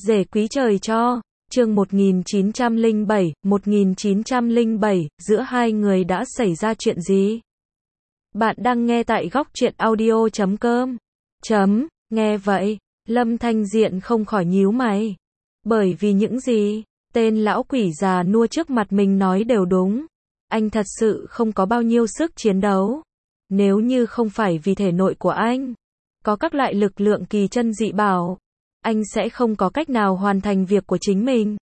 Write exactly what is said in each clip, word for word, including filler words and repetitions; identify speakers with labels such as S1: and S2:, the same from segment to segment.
S1: Rể quý trời cho, chương một nghìn chín trăm lẻ bảy, một nghìn chín trăm lẻ bảy, giữa hai người đã xảy ra chuyện gì? Bạn đang nghe tại góc truyện audio chấm com. Chấm, nghe vậy, Lâm Thanh Diện không khỏi nhíu mày. Bởi vì những gì, tên lão quỷ già nua trước mặt mình nói đều đúng. Anh thật sự không có bao nhiêu sức chiến đấu. Nếu như không phải vì thể nội của anh có các loại lực lượng kỳ chân dị bảo, anh sẽ không có cách nào hoàn thành việc của chính mình.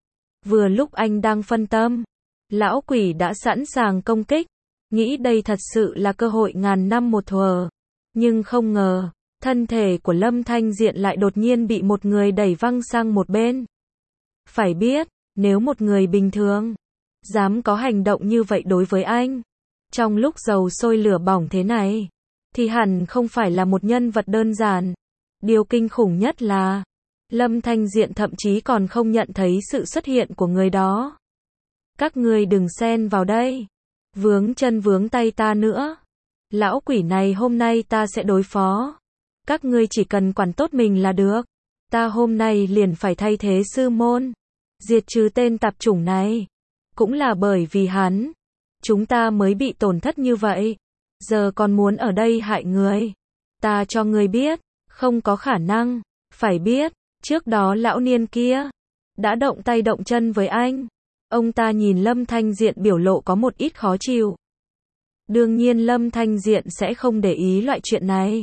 S1: Vừa lúc anh đang phân tâm, lão quỷ đã sẵn sàng công kích, nghĩ đây thật sự là cơ hội ngàn năm một thuở. Nhưng không ngờ, thân thể của Lâm Thanh Diện lại đột nhiên bị một người đẩy văng sang một bên. Phải biết, nếu một người bình thường dám có hành động như vậy đối với anh, trong lúc dầu sôi lửa bỏng thế này, thì hẳn không phải là một nhân vật đơn giản. Điều kinh khủng nhất là, Lâm Thanh Diện thậm chí còn không nhận thấy sự xuất hiện của người đó. Các ngươi đừng xen vào đây, vướng chân vướng tay ta nữa. Lão quỷ này hôm nay ta sẽ đối phó. Các ngươi chỉ cần quản tốt mình là được. Ta hôm nay liền phải thay thế sư môn, diệt trừ tên tạp chủng này. Cũng là bởi vì hắn, chúng ta mới bị tổn thất như vậy. Giờ còn muốn ở đây hại người. Ta cho ngươi biết, không có khả năng. Phải biết, trước đó lão niên kia đã động tay động chân với anh. Ông ta nhìn Lâm Thanh Diện biểu lộ có một ít khó chịu. Đương nhiên Lâm Thanh Diện sẽ không để ý loại chuyện này.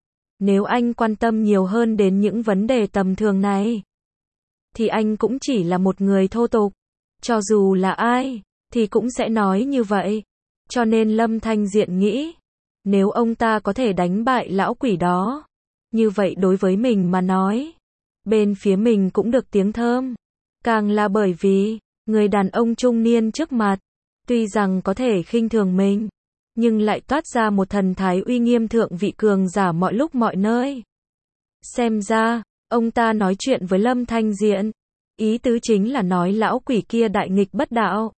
S1: Nếu anh quan tâm nhiều hơn đến những vấn đề tầm thường này, thì anh cũng chỉ là một người thô tục. Cho dù là ai, thì cũng sẽ nói như vậy. Cho nên Lâm Thanh Diện nghĩ, nếu ông ta có thể đánh bại lão quỷ đó, như vậy đối với mình mà nói, bên phía mình cũng được tiếng thơm. Càng là bởi vì, người đàn ông trung niên trước mặt, tuy rằng có thể khinh thường mình, nhưng lại toát ra một thần thái uy nghiêm thượng vị cường giả mọi lúc mọi nơi. Xem ra, ông ta nói chuyện với Lâm Thanh Diện, ý tứ chính là nói lão quỷ kia đại nghịch bất đạo.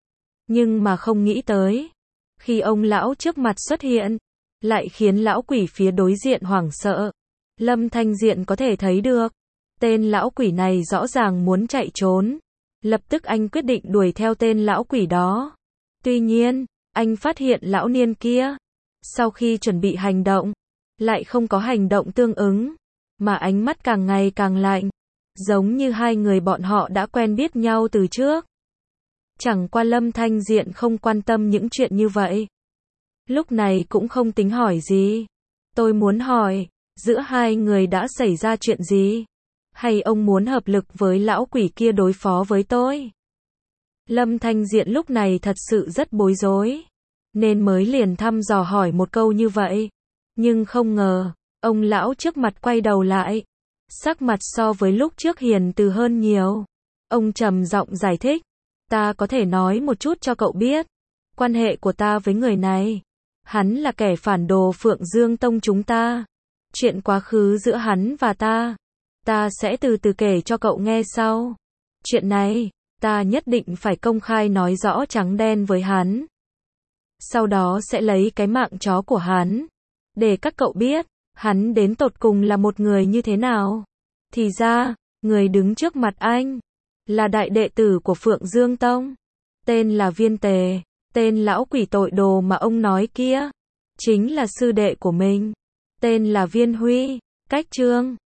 S1: Nhưng mà không nghĩ tới, khi ông lão trước mặt xuất hiện, lại khiến lão quỷ phía đối diện hoảng sợ. Lâm Thanh Diện có thể thấy được, tên lão quỷ này rõ ràng muốn chạy trốn. Lập tức anh quyết định đuổi theo tên lão quỷ đó. Tuy nhiên, anh phát hiện lão niên kia, sau khi chuẩn bị hành động, lại không có hành động tương ứng, mà ánh mắt càng ngày càng lạnh, giống như hai người bọn họ đã quen biết nhau từ trước. Chẳng qua Lâm Thanh Diện không quan tâm những chuyện như vậy. Lúc này cũng không tính hỏi gì. Tôi muốn hỏi, giữa hai người đã xảy ra chuyện gì? Hay ông muốn hợp lực với lão quỷ kia đối phó với tôi? Lâm Thanh Diện lúc này thật sự rất bối rối, nên mới liền thăm dò hỏi một câu như vậy. Nhưng không ngờ, ông lão trước mặt quay đầu lại, sắc mặt so với lúc trước hiền từ hơn nhiều. Ông trầm giọng giải thích, ta có thể nói một chút cho cậu biết, quan hệ của ta với người này. Hắn là kẻ phản đồ Phượng Dương Tông chúng ta. Chuyện quá khứ giữa hắn và ta, ta sẽ từ từ kể cho cậu nghe sau. Chuyện này, ta nhất định phải công khai nói rõ trắng đen với hắn. Sau đó sẽ lấy cái mạng chó của hắn, để các cậu biết, hắn đến tột cùng là một người như thế nào. Thì ra, người đứng trước mặt anh, là đại đệ tử của Phượng Dương Tông. Tên là Viên Tề, tên lão quỷ tội đồ mà ông nói kia, chính là sư đệ của mình. Tên là Viên Huy, cách Trương.